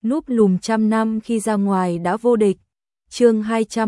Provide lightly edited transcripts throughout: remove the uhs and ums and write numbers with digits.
núp lùm trăm năm khi ra ngoài đã vô địch. Chương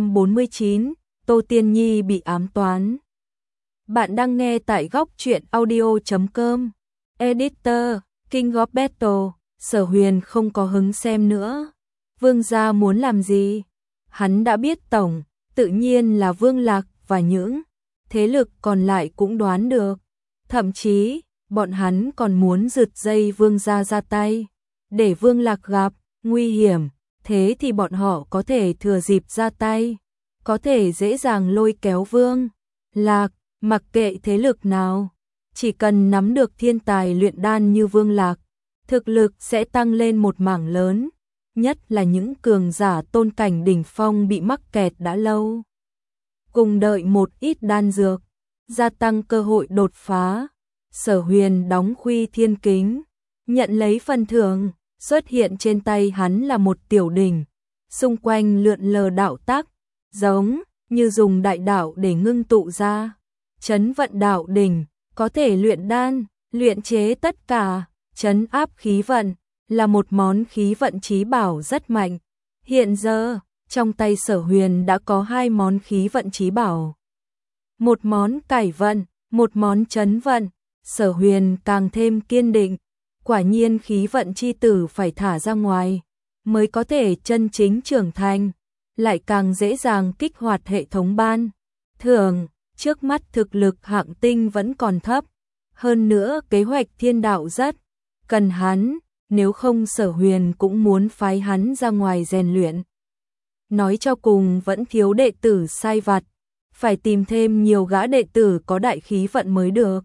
249, Tô Tiên Nhi bị ám toán. Bạn đang nghe tại góc truyện audio.com. Editor, King of Battle. Sở Huyền không có hứng xem nữa. Vương gia muốn làm gì? Hắn đã biết tổng, tự nhiên là Vương Lạc và những thế lực còn lại cũng đoán được. Thậm chí, bọn hắn còn muốn rượt dây Vương gia ra tay. Để Vương Lạc gặp nguy hiểm, thế thì bọn họ có thể thừa dịp ra tay. Có thể dễ dàng lôi kéo Vương Lạc, mặc kệ thế lực nào. Chỉ cần nắm được thiên tài luyện đan như Vương Lạc, thực lực sẽ tăng lên một mảng lớn. Nhất là những cường giả tôn cảnh đỉnh phong bị mắc kẹt đã lâu. Cùng đợi một ít đan dược, gia tăng cơ hội đột phá. Sở Huyền đóng khuy thiên kính, nhận lấy phần thưởng, xuất hiện trên tay hắn là một tiểu đỉnh, xung quanh lượn lờ đạo tắc, giống như dùng đại đạo để ngưng tụ ra. Trấn vận đạo đỉnh, có thể luyện đan, luyện chế tất cả, trấn áp khí vận, là một món khí vận chí bảo rất mạnh. Hiện giờ, trong tay Sở Huyền đã có 2 món khí vận chí bảo. Một món cải vận, một món trấn vận. Sở Huyền càng thêm kiên định, quả nhiên khí vận chi tử phải thả ra ngoài, mới có thể chân chính trưởng thành, lại càng dễ dàng kích hoạt hệ thống ban thưởng. Trước mắt thực lực hạng tinh vẫn còn thấp, hơn nữa kế hoạch thiên đạo rất cần hắn, nếu không Sở Huyền cũng muốn phái hắn ra ngoài rèn luyện. Nói cho cùng vẫn thiếu đệ tử sai vặt, phải tìm thêm nhiều gã đệ tử có đại khí vận mới được.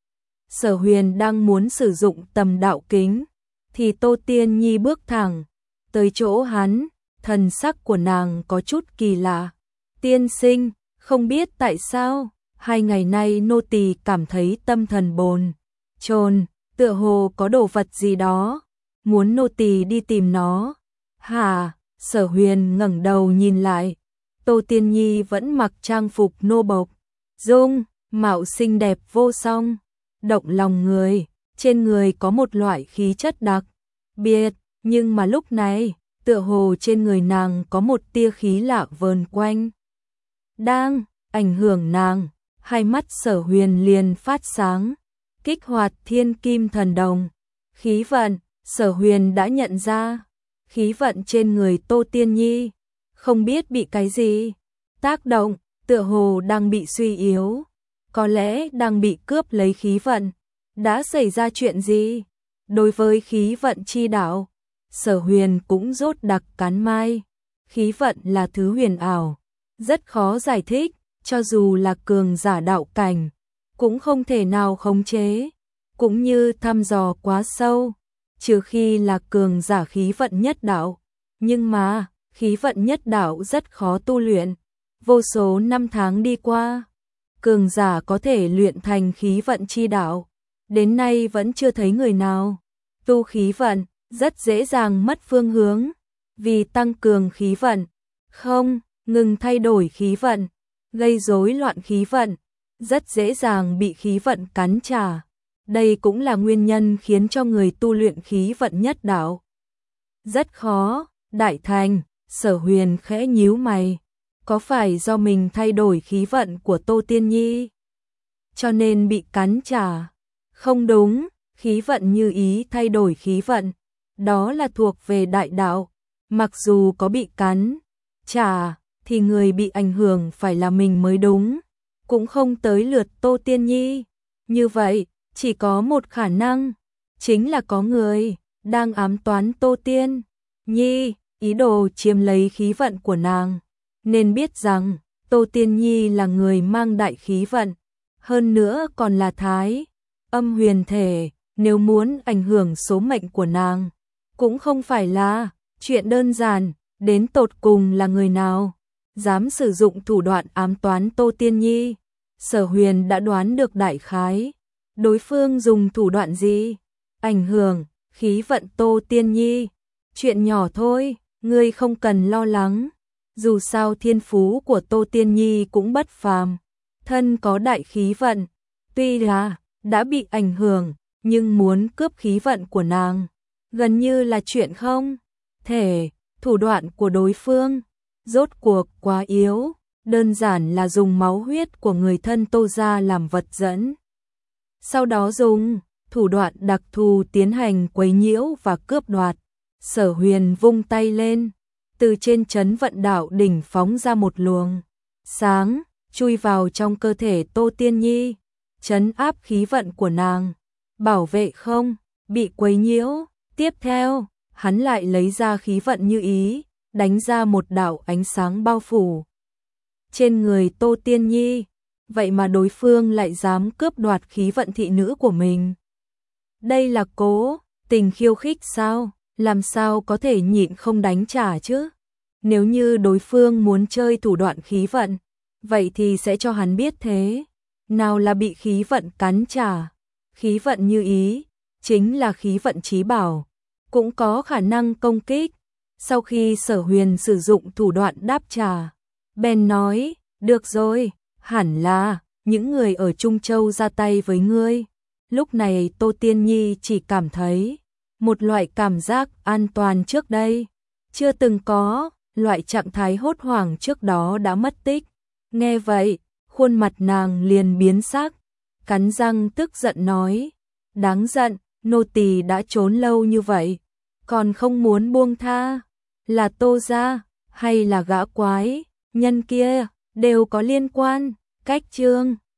Sở Huyền đang muốn sử dụng tầm đạo kính, thì Tô Tiên Nhi bước thẳng tới chỗ hắn, thần sắc của nàng có chút kỳ lạ. Tiên sinh, không biết tại sao, 2 ngày nay nô tỳ cảm thấy tâm thần bồn chồn, tựa hồ có đồ vật gì đó, muốn nô tỳ đi tìm nó. Hả? Sở Huyền ngẩng đầu nhìn lại, Tô Tiên Nhi vẫn mặc trang phục nô bộc, dung mạo xinh đẹp vô song, động lòng người, trên người có một loại khí chất đặc biệt, nhưng mà lúc này, tựa hồ trên người nàng có một tia khí lạ vờn quanh, đang ảnh hưởng nàng. Hai mắt Sở Huyền liền phát sáng, kích hoạt thiên kim thần đồng. Khí vận, Sở Huyền đã nhận ra, khí vận trên người Tô Tiên Nhi, không biết bị cái gì tác động, tựa hồ đang bị suy yếu, có lẽ đang bị cướp lấy khí vận. Đã xảy ra chuyện gì? Đối với khí vận chi đạo, Sở Huyền cũng rốt đặc cán mai. Khí vận là thứ huyền ảo, rất khó giải thích, cho dù là cường giả đạo cảnh, cũng không thể nào khống chế, cũng như thăm dò quá sâu, trừ khi là cường giả khí vận nhất đạo. Nhưng mà, khí vận nhất đạo rất khó tu luyện, vô số năm tháng đi qua, cường giả có thể luyện thành khí vận chi đạo, đến nay vẫn chưa thấy người nào. Tu khí vận, rất dễ dàng mất phương hướng, vì tăng cường khí vận, không ngừng thay đổi khí vận, gây rối loạn khí vận, rất dễ dàng bị khí vận cắn trả. Đây cũng là nguyên nhân khiến cho người tu luyện khí vận nhất đạo rất khó đại thành. Sở Huyền khẽ nhíu mày, có phải do mình thay đổi khí vận của Tô Tiên Nhi cho nên bị cắn trả? Không đúng, khí vận như ý thay đổi khí vận, đó là thuộc về đại đạo, mặc dù có bị cắn trả thì người bị ảnh hưởng phải là mình mới đúng, cũng không tới lượt Tô Tiên Nhi. Như vậy, chỉ có một khả năng, chính là có người đang ám toán Tô Tiên Nhi, ý đồ chiếm lấy khí vận của nàng. Nên biết rằng, Tô Tiên Nhi là người mang đại khí vận, hơn nữa còn là thái âm huyền thể, nếu muốn ảnh hưởng số mệnh của nàng, cũng không phải là chuyện đơn giản. Đến tột cùng là người nào dám sử dụng thủ đoạn ám toán Tô Tiên Nhi? Sở Huyền đã đoán được đại khái, đối phương dùng thủ đoạn gì ảnh hưởng khí vận Tô Tiên Nhi. Chuyện nhỏ thôi, ngươi không cần lo lắng, dù sao thiên phú của Tô Tiên Nhi cũng bất phàm, thân có đại khí vận, tuy là đã bị ảnh hưởng, nhưng muốn cướp khí vận của nàng, gần như là chuyện không thể, thủ đoạn của đối phương, rốt cuộc quá yếu, đơn giản là dùng máu huyết của người thân Tô gia làm vật dẫn. Sau đó dùng thủ đoạn đặc thù tiến hành quấy nhiễu và cướp đoạt. Sở Huyền vung tay lên, từ trên trấn vận đạo đỉnh phóng ra một luồng sáng, chui vào trong cơ thể Tô Tiên Nhi, trấn áp khí vận của nàng, bảo vệ không bị quấy nhiễu. Tiếp theo, hắn lại lấy ra khí vận như ý, đánh ra một đạo ánh sáng bao phủ trên người Tô Tiên Nhi, vậy mà đối phương lại dám cướp đoạt khí vận thị nữ của mình. Đây là cố tình khiêu khích sao? Làm sao có thể nhịn không đánh trả chứ? Nếu như đối phương muốn chơi thủ đoạn khí vận, vậy thì sẽ cho hắn biết thế. Nào là bị khí vận cắn trả, khí vận như ý, chính là khí vận chí bảo, cũng có khả năng công kích. Sau khi Sở Huyền sử dụng thủ đoạn đáp trả, bèn nói, được rồi, hẳn là những người ở Trung Châu ra tay với ngươi. Lúc này Tô Tiên Nhi chỉ cảm thấy một loại cảm giác an toàn trước đây chưa từng có, loại trạng thái hốt hoảng trước đó đã mất tích. Nghe vậy, khuôn mặt nàng liền biến sắc, cắn răng tức giận nói, đáng giận, nô tỳ đã trốn lâu như vậy, còn không muốn buông tha, là Tô gia hay là gã quái nhân kia đều có liên quan. Cách chương